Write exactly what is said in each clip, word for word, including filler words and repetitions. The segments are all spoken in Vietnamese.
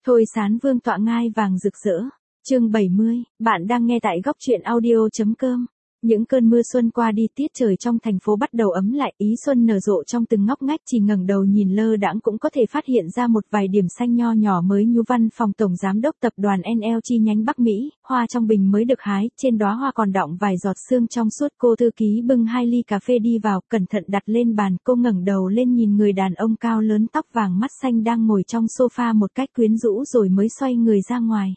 Thôi Sán Vương tọa ngai vàng rực rỡ. Chương bảy mươi, bạn đang nghe tại góc truyện audio.com. Những cơn mưa xuân qua đi, tiết trời trong thành phố bắt đầu ấm lại, ý xuân nở rộ trong từng ngóc ngách, chỉ ngẩng đầu nhìn lơ đãng cũng có thể phát hiện ra một vài điểm xanh nho nhỏ mới nhú. Văn phòng tổng giám đốc tập đoàn en lờ chi nhánh Bắc Mỹ, hoa trong bình mới được hái, trên đóa hoa còn đọng vài giọt sương trong suốt. Cô thư ký bưng hai ly cà phê đi vào, cẩn thận đặt lên bàn, cô ngẩng đầu lên nhìn người đàn ông cao lớn tóc vàng mắt xanh đang ngồi trong sofa một cách quyến rũ rồi mới xoay người ra ngoài.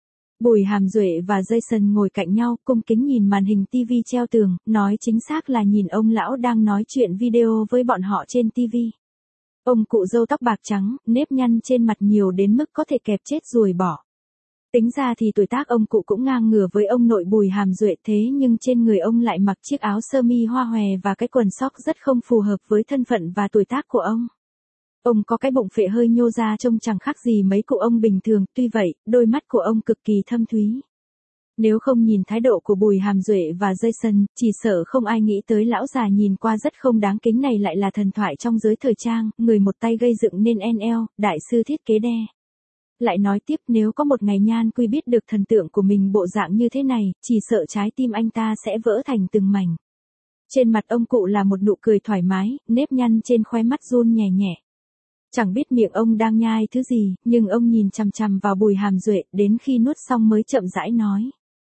Bùi Hàm Duệ và Jason ngồi cạnh nhau, cung kính nhìn màn hình ti vi treo tường, nói chính xác là nhìn ông lão đang nói chuyện video với bọn họ trên ti vi. Ông cụ râu tóc bạc trắng, nếp nhăn trên mặt nhiều đến mức có thể kẹp chết ruồi bỏ. Tính ra thì tuổi tác ông cụ cũng ngang ngửa với ông nội Bùi Hàm Duệ, thế nhưng trên người ông lại mặc chiếc áo sơ mi hoa hòe và cái quần sóc rất không phù hợp với thân phận và tuổi tác của ông. Ông có cái bụng phệ hơi nhô ra trông chẳng khác gì mấy cụ ông bình thường, tuy vậy, đôi mắt của ông cực kỳ thâm thúy. Nếu không nhìn thái độ của Bùi Hàm Duệ và Jason, chỉ sợ không ai nghĩ tới lão già nhìn qua rất không đáng kính này lại là thần thoại trong giới thời trang, người một tay gây dựng nên en lờ, đại sư thiết kế đe. Lại nói tiếp, nếu có một ngày Nhan Quy biết được thần tượng của mình bộ dạng như thế này, chỉ sợ trái tim anh ta sẽ vỡ thành từng mảnh. Trên mặt ông cụ là một nụ cười thoải mái, nếp nhăn trên khóe mắt run nhẹ nhẹ. Chẳng biết miệng ông đang nhai thứ gì, nhưng ông nhìn chằm chằm vào Bùi Hàm Duệ, đến khi nuốt xong mới chậm rãi nói.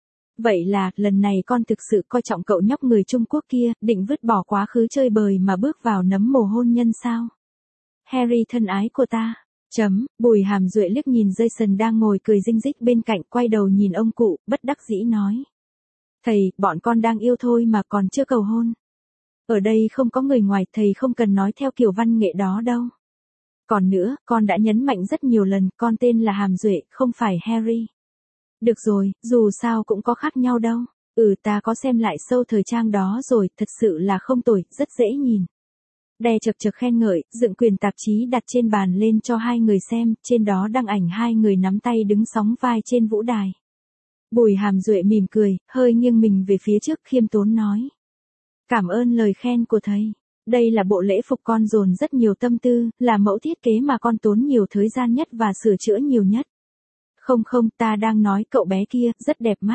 Vậy là, lần này con thực sự coi trọng cậu nhóc người Trung Quốc kia, định vứt bỏ quá khứ chơi bời mà bước vào nấm mồ hôn nhân sao? Harry thân ái của ta. Chấm, Bùi Hàm Duệ liếc nhìn Jason đang ngồi cười rinh rích bên cạnh, quay đầu nhìn ông cụ, bất đắc dĩ nói. Thầy, bọn con đang yêu thôi mà còn chưa cầu hôn. Ở đây không có người ngoài, thầy không cần nói theo kiểu văn nghệ đó đâu. Còn nữa, con đã nhấn mạnh rất nhiều lần, con tên là Hàm Duệ, không phải Harry. Được rồi, dù sao cũng có khác nhau đâu. Ừ, ta có xem lại show thời trang đó rồi, thật sự là không tồi, rất dễ nhìn. Đe chật chật khen ngợi, dựng quyền tạp chí đặt trên bàn lên cho hai người xem, trên đó đăng ảnh hai người nắm tay đứng sóng vai trên vũ đài. Bùi Hàm Duệ mỉm cười, hơi nghiêng mình về phía trước khiêm tốn nói. Cảm ơn lời khen của thầy. Đây là bộ lễ phục con dồn rất nhiều tâm tư, là mẫu thiết kế mà con tốn nhiều thời gian nhất và sửa chữa nhiều nhất. Không không, ta đang nói cậu bé kia, rất đẹp mắt.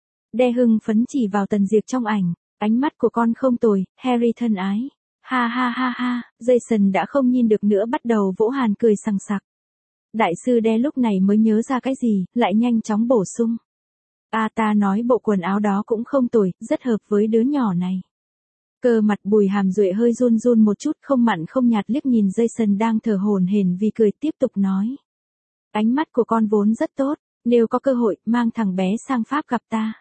Đe hưng phấn chỉ vào Tần Diệp trong ảnh, ánh mắt của con không tồi, Harry thân ái. Ha ha ha ha, Jason đã không nhìn được nữa bắt đầu vỗ hàn cười sằng sặc. Đại sư Đe lúc này mới nhớ ra cái gì, lại nhanh chóng bổ sung. À ta nói bộ quần áo đó cũng không tồi, rất hợp với đứa nhỏ này. Cơ mặt Bùi Hàm Duệ hơi run run một chút, không mặn không nhạt liếc nhìn Jason đang thở hổn hển vì cười, tiếp tục nói. Ánh mắt của con vốn rất tốt, nếu có cơ hội, mang thằng bé sang Pháp gặp ta.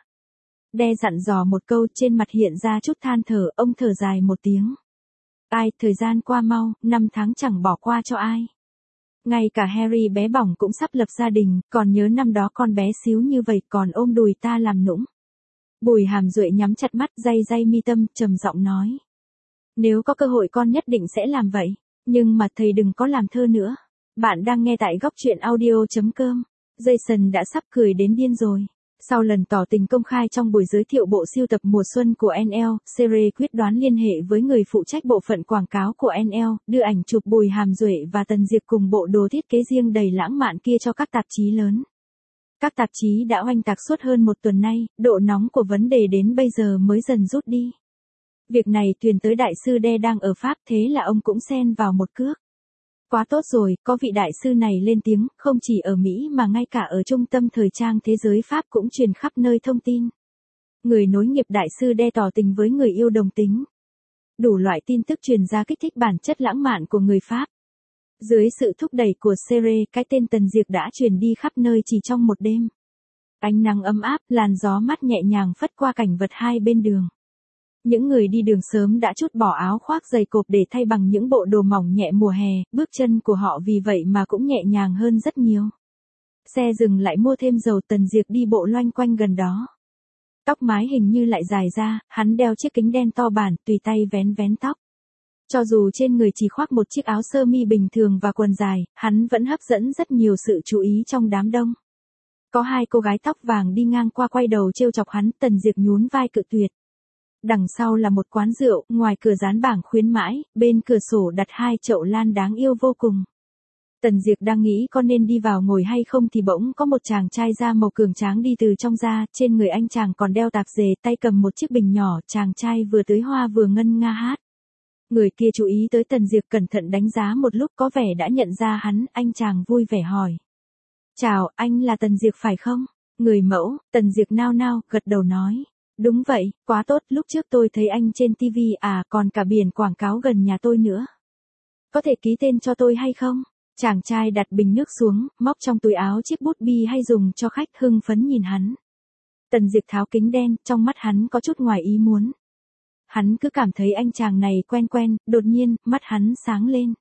Đe dặn dò một câu, trên mặt hiện ra chút than thở, ông thở dài một tiếng. Ai, thời gian qua mau, năm tháng chẳng bỏ qua cho ai. Ngay cả Harry bé bỏng cũng sắp lập gia đình, còn nhớ năm đó con bé xíu như vậy còn ôm đùi ta làm nũng. Bùi Hàm Duệ nhắm chặt mắt, day day mi tâm, trầm giọng nói. Nếu có cơ hội con nhất định sẽ làm vậy, nhưng mà thầy đừng có làm thơ nữa. Bạn đang nghe tại góc truyện audio.com. Jason đã sắp cười đến điên rồi. Sau lần tỏ tình công khai trong buổi giới thiệu bộ sưu tập mùa xuân của en lờ, Sere quyết đoán liên hệ với người phụ trách bộ phận quảng cáo của en lờ, đưa ảnh chụp Bùi Hàm Duệ và Tần Diệp cùng bộ đồ thiết kế riêng đầy lãng mạn kia cho các tạp chí lớn. Các tạp chí đã oanh tạc suốt hơn một tuần nay, độ nóng của vấn đề đến bây giờ mới dần rút đi. Việc này truyền tới đại sư Đe đang ở Pháp, thế là ông cũng xen vào một cước. Quá tốt rồi, có vị đại sư này lên tiếng, không chỉ ở Mỹ mà ngay cả ở trung tâm thời trang thế giới Pháp cũng truyền khắp nơi thông tin. Người nối nghiệp đại sư Đe tỏ tình với người yêu đồng tính. Đủ loại tin tức truyền ra kích thích bản chất lãng mạn của người Pháp. Dưới sự thúc đẩy của Sere, cái tên Tần Diệp đã truyền đi khắp nơi chỉ trong một đêm. Ánh nắng ấm áp, làn gió mát nhẹ nhàng phất qua cảnh vật hai bên đường. Những người đi đường sớm đã trút bỏ áo khoác dày cộp để thay bằng những bộ đồ mỏng nhẹ mùa hè, bước chân của họ vì vậy mà cũng nhẹ nhàng hơn rất nhiều. Xe dừng lại mua thêm dầu, Tần Diệp đi bộ loanh quanh gần đó. Tóc mái hình như lại dài ra, hắn đeo chiếc kính đen to bản, tùy tay vén vén tóc. Cho dù trên người chỉ khoác một chiếc áo sơ mi bình thường và quần dài, hắn vẫn hấp dẫn rất nhiều sự chú ý trong đám đông. Có hai cô gái tóc vàng đi ngang qua quay đầu trêu chọc hắn, Tần Diệp nhún vai cự tuyệt. Đằng sau là một quán rượu, ngoài cửa dán bảng khuyến mãi, bên cửa sổ đặt hai chậu lan đáng yêu vô cùng. Tần Diệp đang nghĩ có nên đi vào ngồi hay không thì bỗng có một chàng trai da màu cường tráng đi từ trong ra, trên người anh chàng còn đeo tạp dề, tay cầm một chiếc bình nhỏ, chàng trai vừa tưới hoa vừa ngân nga hát. Người kia chú ý tới Tần Diệp, cẩn thận đánh giá một lúc có vẻ đã nhận ra hắn, anh chàng vui vẻ hỏi. Chào, anh là Tần Diệp phải không? Người mẫu. Tần Diệp nao nao, gật đầu nói. Đúng vậy, quá tốt, lúc trước tôi thấy anh trên ti vi à, còn cả biển quảng cáo gần nhà tôi nữa. Có thể ký tên cho tôi hay không? Chàng trai đặt bình nước xuống, móc trong túi áo chiếc bút bi hay dùng cho khách, hưng phấn nhìn hắn. Tần Diệp tháo kính đen, trong mắt hắn có chút ngoài ý muốn. Hắn cứ cảm thấy anh chàng này quen quen, đột nhiên, mắt hắn sáng lên.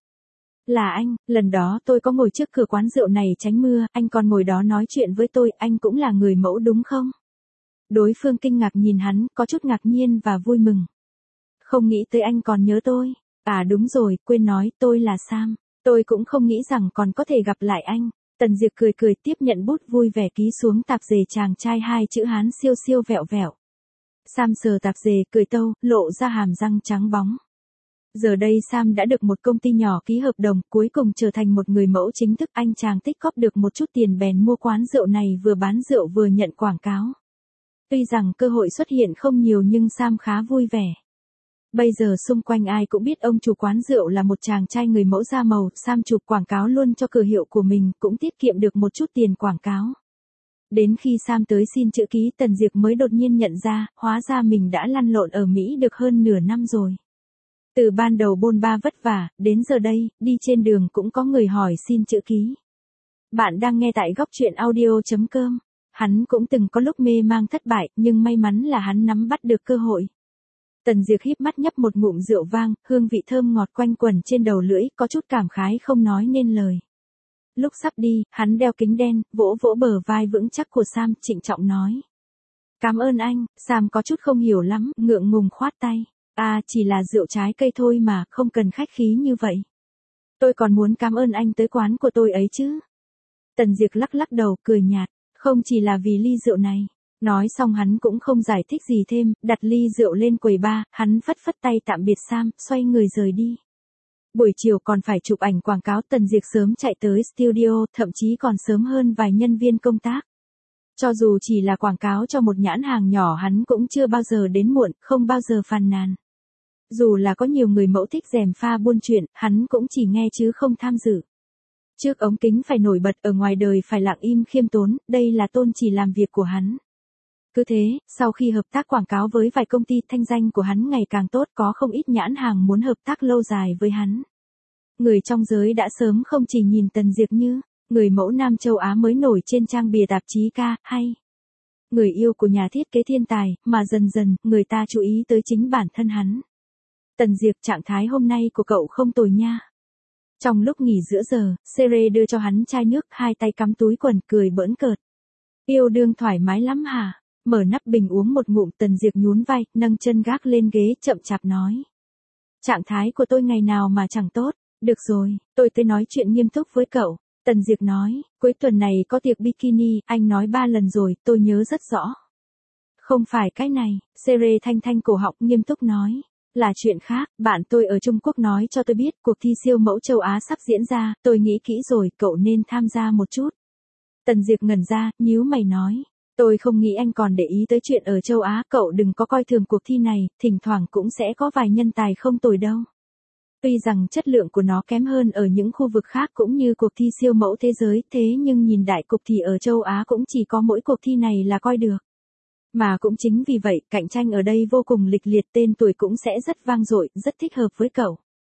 Là anh, lần đó tôi có ngồi trước cửa quán rượu này tránh mưa, anh còn ngồi đó nói chuyện với tôi, anh cũng là người mẫu đúng không? Đối phương kinh ngạc nhìn hắn, có chút ngạc nhiên và vui mừng. Không nghĩ tới anh còn nhớ tôi. À đúng rồi, quên nói, tôi là Sam. Tôi cũng không nghĩ rằng còn có thể gặp lại anh. Tần Diệp cười cười tiếp nhận bút vui vẻ ký xuống tạp dề chàng trai hai chữ Hán siêu siêu vẹo vẹo. Sam sờ tạp dề, cười tâu, lộ ra hàm răng trắng bóng. Giờ đây Sam đã được một công ty nhỏ ký hợp đồng, cuối cùng trở thành một người mẫu chính thức. Anh chàng tích cóp được một chút tiền bèn mua quán rượu này, vừa bán rượu vừa nhận quảng cáo. Tuy rằng cơ hội xuất hiện không nhiều nhưng Sam khá vui vẻ. Bây giờ xung quanh ai cũng biết ông chủ quán rượu là một chàng trai người mẫu da màu, Sam chụp quảng cáo luôn cho cửa hiệu của mình, cũng tiết kiệm được một chút tiền quảng cáo. Đến khi Sam tới xin chữ ký, Tần Diệp mới đột nhiên nhận ra, hóa ra mình đã lăn lộn ở Mỹ được hơn nửa năm rồi. Từ ban đầu bôn ba vất vả, đến giờ đây, đi trên đường cũng có người hỏi xin chữ ký. Bạn đang nghe tại góc truyện audio chấm com. Hắn cũng từng có lúc mê mang thất bại, nhưng may mắn là hắn nắm bắt được cơ hội. Tần Diệp híp mắt nhấp một ngụm rượu vang, hương vị thơm ngọt quanh quẩn trên đầu lưỡi, có chút cảm khái không nói nên lời. Lúc sắp đi, hắn đeo kính đen, vỗ vỗ bờ vai vững chắc của Sam, trịnh trọng nói. Cảm ơn anh. Sam có chút không hiểu lắm, ngượng ngùng khoát tay. À, chỉ là rượu trái cây thôi mà, không cần khách khí như vậy. Tôi còn muốn cảm ơn anh tới quán của tôi ấy chứ. Tần Diệp lắc lắc đầu, cười nhạt. Không chỉ là vì ly rượu này. Nói xong hắn cũng không giải thích gì thêm, đặt ly rượu lên quầy bar, hắn phất phất tay tạm biệt Sam, xoay người rời đi. Buổi chiều còn phải chụp ảnh quảng cáo, Tần Diệp sớm chạy tới studio, thậm chí còn sớm hơn vài nhân viên công tác. Cho dù chỉ là quảng cáo cho một nhãn hàng nhỏ hắn cũng chưa bao giờ đến muộn, không bao giờ phàn nàn. Dù là có nhiều người mẫu thích gièm pha buôn chuyện, hắn cũng chỉ nghe chứ không tham dự. Trước ống kính phải nổi bật, ở ngoài đời phải lặng im khiêm tốn, đây là tôn chỉ làm việc của hắn. Cứ thế, sau khi hợp tác quảng cáo với vài công ty, thanh danh của hắn ngày càng tốt, có không ít nhãn hàng muốn hợp tác lâu dài với hắn. Người trong giới đã sớm không chỉ nhìn Tần Diệp như người mẫu Nam châu Á mới nổi trên trang bìa tạp chí ca, hay người yêu của nhà thiết kế thiên tài, mà dần dần, người ta chú ý tới chính bản thân hắn. Tần Diệp, trạng thái hôm nay của cậu không tồi nha. Trong lúc nghỉ giữa giờ, Sere đưa cho hắn chai nước, hai tay cắm túi quần, cười bỡn cợt. Yêu đương thoải mái lắm hả? Mở nắp bình uống một ngụm, Tần Diệp nhún vai, nâng chân gác lên ghế, chậm chạp nói. Trạng thái của tôi ngày nào mà chẳng tốt. Được rồi, tôi tới nói chuyện nghiêm túc với cậu. Tần Diệp nói, cuối tuần này có tiệc bikini, anh nói ba lần rồi, tôi nhớ rất rõ. Không phải cái này, Sere thanh thanh cổ họng, nghiêm túc nói. Là chuyện khác, bạn tôi ở Trung Quốc nói cho tôi biết, cuộc thi siêu mẫu châu Á sắp diễn ra, tôi nghĩ kỹ rồi, cậu nên tham gia một chút. Tần Diệp ngẩn ra, nhíu mày nói. Tôi không nghĩ anh còn để ý tới chuyện ở châu Á, cậu đừng có coi thường cuộc thi này, thỉnh thoảng cũng sẽ có vài nhân tài không tồi đâu. Tuy rằng chất lượng của nó kém hơn ở những khu vực khác cũng như cuộc thi siêu mẫu thế giới, thế nhưng nhìn đại cục thì ở châu Á cũng chỉ có mỗi cuộc thi này là coi được. Mà cũng chính vì vậy, cạnh tranh ở đây vô cùng lịch liệt, tên tuổi cũng sẽ rất vang dội, rất thích hợp với cậu.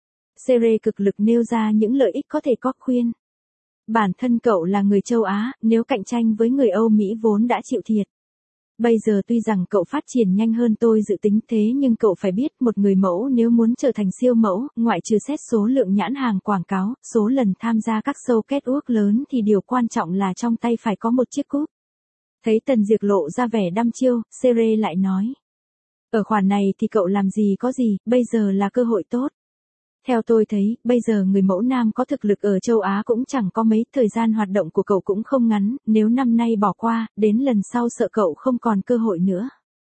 Sere cực lực nêu ra những lợi ích có thể có, khuyên. Bản thân cậu là người châu Á, nếu cạnh tranh với người Âu Mỹ vốn đã chịu thiệt. Bây giờ tuy rằng cậu phát triển nhanh hơn tôi dự tính, thế nhưng cậu phải biết, một người mẫu nếu muốn trở thành siêu mẫu, ngoại trừ xét số lượng nhãn hàng quảng cáo, số lần tham gia các show catwalk lớn thì điều quan trọng là trong tay phải có một chiếc cúp. Thấy Tần Diệp lộ ra vẻ đăm chiêu, Sere lại nói. Ở khoản này thì cậu làm gì có gì, bây giờ là cơ hội tốt. Theo tôi thấy, bây giờ người mẫu nam có thực lực ở châu Á cũng chẳng có mấy, thời gian hoạt động của cậu cũng không ngắn, nếu năm nay bỏ qua, đến lần sau sợ cậu không còn cơ hội nữa.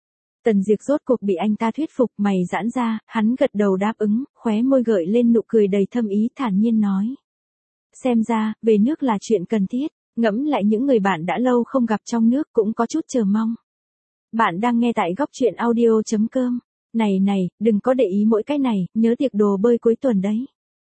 Tần Diệp rốt cuộc bị anh ta thuyết phục, mày giãn ra, hắn gật đầu đáp ứng, khóe môi gợi lên nụ cười đầy thâm ý, thản nhiên nói. xem ra, về nước là chuyện cần thiết, ngẫm lại những người bạn đã lâu không gặp trong nước cũng có chút chờ mong. Bạn đang nghe tại góc chuyện audio chấm com. Này này, đừng có để ý mỗi cái này, nhớ tiệc đồ bơi cuối tuần đấy.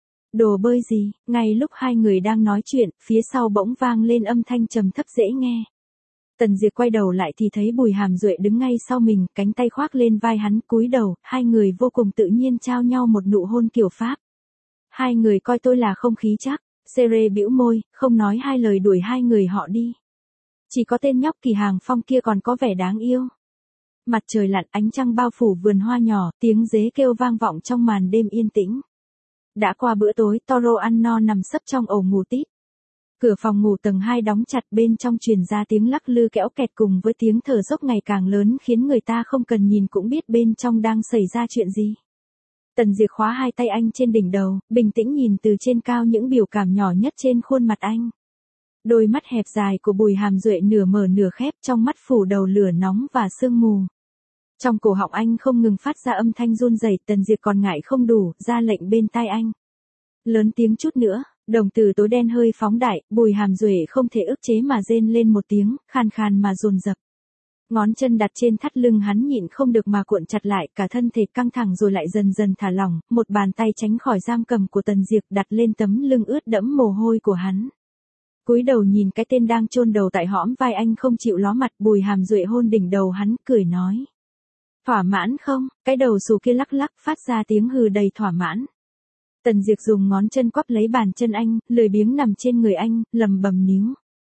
Đồ bơi gì? Ngay lúc hai người đang nói chuyện, phía sau bỗng vang lên âm thanh trầm thấp dễ nghe. Tần Diệp quay đầu lại thì thấy Bùi Hàm Duệ đứng ngay sau mình, cánh tay khoác lên vai hắn, cúi đầu, hai người vô cùng tự nhiên trao nhau một nụ hôn kiểu Pháp. Hai người coi tôi là không khí chắc, Sere bĩu môi, không nói hai lời đuổi hai người họ đi. Chỉ có tên nhóc Kỳ Hàng Phong kia còn có vẻ đáng yêu. Mặt trời lặn, ánh trăng bao phủ vườn hoa nhỏ, tiếng dế kêu vang vọng trong màn đêm yên tĩnh. Đã qua bữa tối, Toro ăn no nằm sấp trong ổ ngủ tít. Cửa phòng ngủ tầng hai đóng chặt, bên trong truyền ra tiếng lắc lư kẽo kẹt cùng với tiếng thở dốc ngày càng lớn khiến người ta không cần nhìn cũng biết bên trong đang xảy ra chuyện gì. Tần Diệp khóa hai tay anh trên đỉnh đầu, bình tĩnh nhìn từ trên cao những biểu cảm nhỏ nhất trên khuôn mặt anh. Đôi mắt hẹp dài của Bùi Hàm Duệ nửa mở nửa khép, trong mắt phủ đầu lửa nóng và sương mù. Trong cổ họng anh không ngừng phát ra âm thanh run rẩy, Tần Diệp còn ngại không đủ, ra lệnh bên tai anh. Lớn tiếng chút nữa, đồng tử tối đen hơi phóng đại, Bùi Hàm Duệ không thể ức chế mà rên lên một tiếng, khàn khàn mà dồn dập. Ngón chân đặt trên thắt lưng hắn nhịn không được mà cuộn chặt lại, cả thân thể căng thẳng rồi lại dần dần thả lỏng, một bàn tay tránh khỏi giam cầm của Tần Diệp đặt lên tấm lưng ướt đẫm mồ hôi của hắn. Cúi đầu nhìn cái tên đang chôn đầu tại hõm vai anh không chịu ló mặt, Bùi Hàm Duệ hôn đỉnh đầu hắn, cười nói. Thỏa mãn không? Cái đầu xù kia lắc lắc phát ra tiếng hừ đầy thỏa mãn. Tần Diệp dùng ngón chân quắp lấy bàn chân anh, lười biếng nằm trên người anh, lầm bầm níu.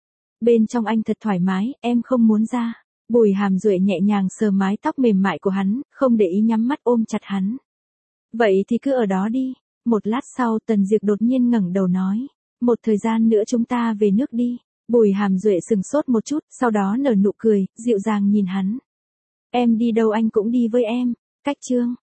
Bên trong anh thật thoải mái, em không muốn ra. Bùi Hàm Duệ nhẹ nhàng sờ mái tóc mềm mại của hắn, không để ý nhắm mắt ôm chặt hắn. Vậy thì cứ ở đó đi. Một lát sau Tần Diệp đột nhiên ngẩng đầu nói. Một thời gian nữa chúng ta về nước đi. Bùi Hàm Duệ sừng sốt một chút, sau đó nở nụ cười, dịu dàng nhìn hắn. Em đi đâu anh cũng đi với em. Cách chương.